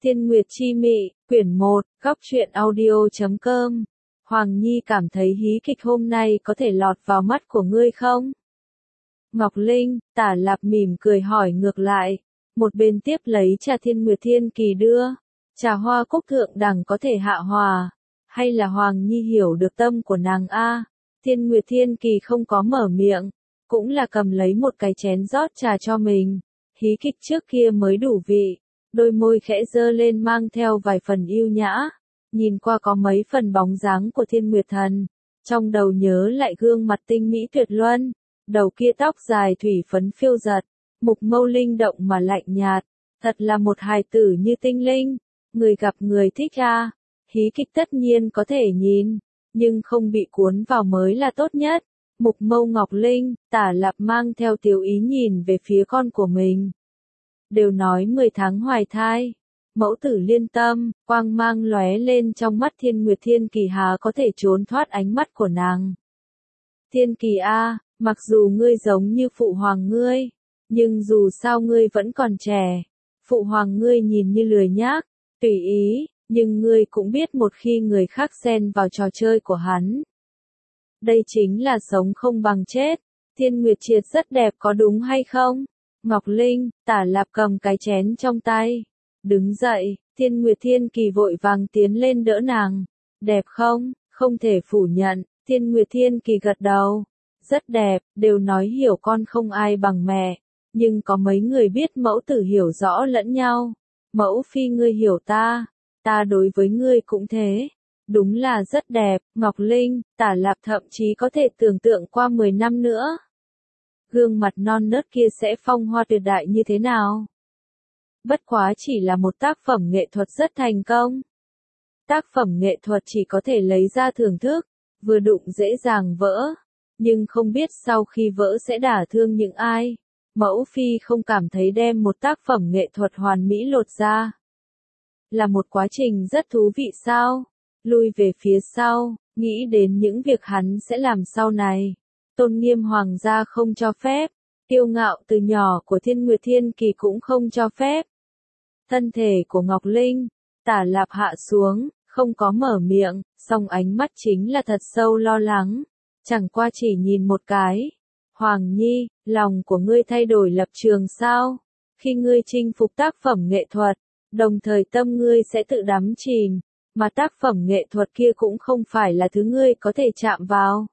Thiên Nguyệt Chi Mị, quyển 1, góc truyện audio.com. Hoàng Nhi cảm thấy hí kịch hôm nay có thể lọt vào mắt của ngươi không? Ngọc Linh, Tả Lạp mỉm cười hỏi ngược lại. Một bên tiếp lấy trà Thiên Nguyệt Thiên Kỳ đưa. Trà hoa cúc thượng đẳng có thể hạ hòa. Hay là Hoàng Nhi hiểu được tâm của nàng a? Thiên Nguyệt Thiên Kỳ không có mở miệng. Cũng là cầm lấy một cái chén rót trà cho mình. Hí kịch trước kia mới đủ vị. Đôi môi khẽ dơ lên mang theo vài phần yêu nhã, nhìn qua có mấy phần bóng dáng của Thiên Nguyệt Thần, trong đầu nhớ lại gương mặt tinh mỹ tuyệt luân, đầu kia tóc dài thủy phấn phiêu giật, mục mâu linh động mà lạnh nhạt, thật là một hài tử như tinh linh, người gặp người thích a. Hí kịch tất nhiên có thể nhìn, nhưng không bị cuốn vào mới là tốt nhất. Mục mâu Ngọc Linh, Tả Lạp mang theo tiểu ý nhìn về phía con của mình. Đều nói 10 tháng hoài thai, mẫu tử liên tâm, quang mang lóe lên trong mắt Thiên Nguyệt Thiên Kỳ há có thể trốn thoát ánh mắt của nàng. Thiên Kỳ a, mặc dù ngươi giống như phụ hoàng ngươi, nhưng dù sao ngươi vẫn còn trẻ, phụ hoàng ngươi nhìn như lười nhác, tùy ý, nhưng ngươi cũng biết một khi người khác xen vào trò chơi của hắn. Đây chính là sống không bằng chết. Thiên Nguyệt Triệt rất đẹp có đúng hay không? Ngọc Linh, Tả Lạp cầm cái chén trong tay. Đứng dậy, Thiên Nguyệt Thiên Kỳ vội vàng tiến lên đỡ nàng. Đẹp không? Không thể phủ nhận. Thiên Nguyệt Thiên Kỳ gật đầu. Rất đẹp, đều nói hiểu con không ai bằng mẹ. Nhưng có mấy người biết mẫu tử hiểu rõ lẫn nhau. Mẫu phi ngươi hiểu ta. Ta đối với ngươi cũng thế. Đúng là rất đẹp. Ngọc Linh, Tả Lạp thậm chí có thể tưởng tượng qua 10 năm nữa. Gương mặt non nớt kia sẽ phong hoa tuyệt đại như thế nào? Bất quá chỉ là một tác phẩm nghệ thuật rất thành công. Tác phẩm nghệ thuật chỉ có thể lấy ra thưởng thức, vừa đụng dễ dàng vỡ, nhưng không biết sau khi vỡ sẽ đả thương những ai. Mẫu phi không cảm thấy đem một tác phẩm nghệ thuật hoàn mỹ lột ra là một quá trình rất thú vị sao? Lui về phía sau, nghĩ đến những việc hắn sẽ làm sau này. Tôn nghiêm hoàng gia không cho phép, kiêu ngạo từ nhỏ của Thiên Nguyệt Thiên Kỳ cũng không cho phép. Thân thể của Ngọc Linh, Tả Lạp hạ xuống, không có mở miệng, song ánh mắt chính là thật sâu lo lắng, chẳng qua chỉ nhìn một cái. Hoàng Nhi, lòng của ngươi thay đổi lập trường sao? Khi ngươi chinh phục tác phẩm nghệ thuật, đồng thời tâm ngươi sẽ tự đắm chìm, mà tác phẩm nghệ thuật kia cũng không phải là thứ ngươi có thể chạm vào.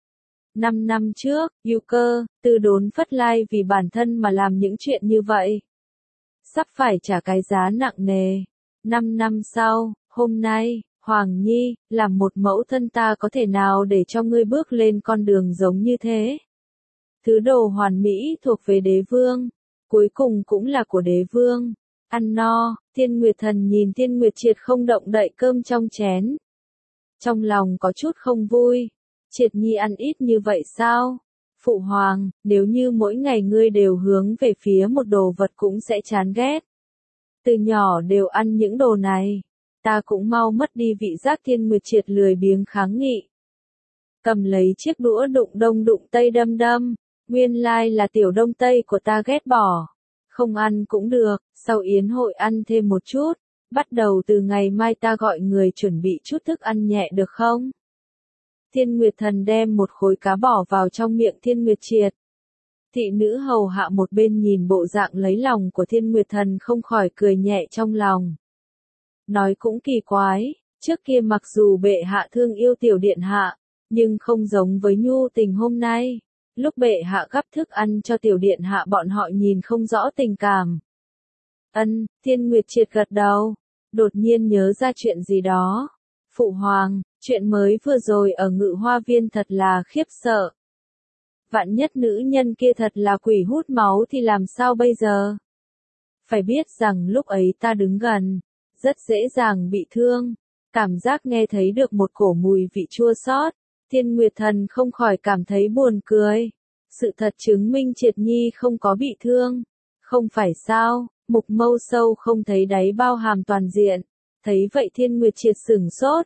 5 năm trước, Yu Cơ, Tư Đốn Phất Lai vì bản thân mà làm những chuyện như vậy. Sắp phải trả cái giá nặng nề. 5 năm sau, hôm nay, Hoàng Nhi, làm một mẫu thân ta có thể nào để cho ngươi bước lên con đường giống như thế? Thứ đồ hoàn mỹ thuộc về đế vương, cuối cùng cũng là của đế vương. Ăn no, Thiên Nguyệt Thần nhìn Thiên Nguyệt Triệt không động đậy cơm trong chén. Trong lòng có chút không vui. Triệt Nhi ăn ít như vậy sao? Phụ hoàng, nếu như mỗi ngày ngươi đều hướng về phía một đồ vật cũng sẽ chán ghét. Từ nhỏ đều ăn những đồ này, ta cũng mau mất đi vị giác. Thiên Nguyệt Triệt lười biếng kháng nghị. Cầm lấy chiếc đũa đụng đông đụng tây đâm đâm, nguyên lai là tiểu đông tây của ta ghét bỏ. Không ăn cũng được, sau yến hội ăn thêm một chút, bắt đầu từ ngày mai ta gọi người chuẩn bị chút thức ăn nhẹ được không? Thiên Nguyệt Thần đem một khối cá bỏ vào trong miệng Thiên Nguyệt Triệt. Thị nữ hầu hạ một bên nhìn bộ dạng lấy lòng của Thiên Nguyệt Thần không khỏi cười nhẹ trong lòng. Nói cũng kỳ quái, trước kia mặc dù bệ hạ thương yêu tiểu điện hạ, nhưng không giống với nhu tình hôm nay. Lúc bệ hạ gắp thức ăn cho tiểu điện hạ bọn họ nhìn không rõ tình cảm. Thiên Nguyệt Triệt gật đầu, đột nhiên nhớ ra chuyện gì đó. Phụ hoàng, chuyện mới vừa rồi ở Ngự Hoa Viên thật là khiếp sợ. Vạn nhất nữ nhân kia thật là quỷ hút máu thì làm sao bây giờ? Phải biết rằng lúc ấy ta đứng gần, rất dễ dàng bị thương. Cảm giác nghe thấy được một cổ mùi vị chua xót. Thiên Nguyệt Thần không khỏi cảm thấy buồn cười. Sự thật chứng minh Triệt Nhi không có bị thương. Không phải sao? Mục mâu sâu không thấy đáy bao hàm toàn diện. Thấy vậy Thiên Nguyệt Triệt sửng sốt.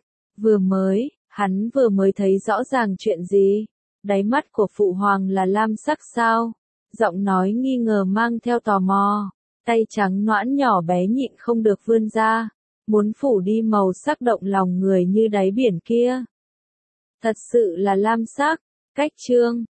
Hắn vừa mới thấy rõ ràng chuyện gì? Đáy mắt của phụ hoàng là lam sắc sao? Giọng nói nghi ngờ mang theo tò mò. tay trắng nõn nhỏ bé nhịn không được vươn ra, muốn phủ đi màu sắc động lòng người như đáy biển kia. Thật sự là lam sắc, cách chương.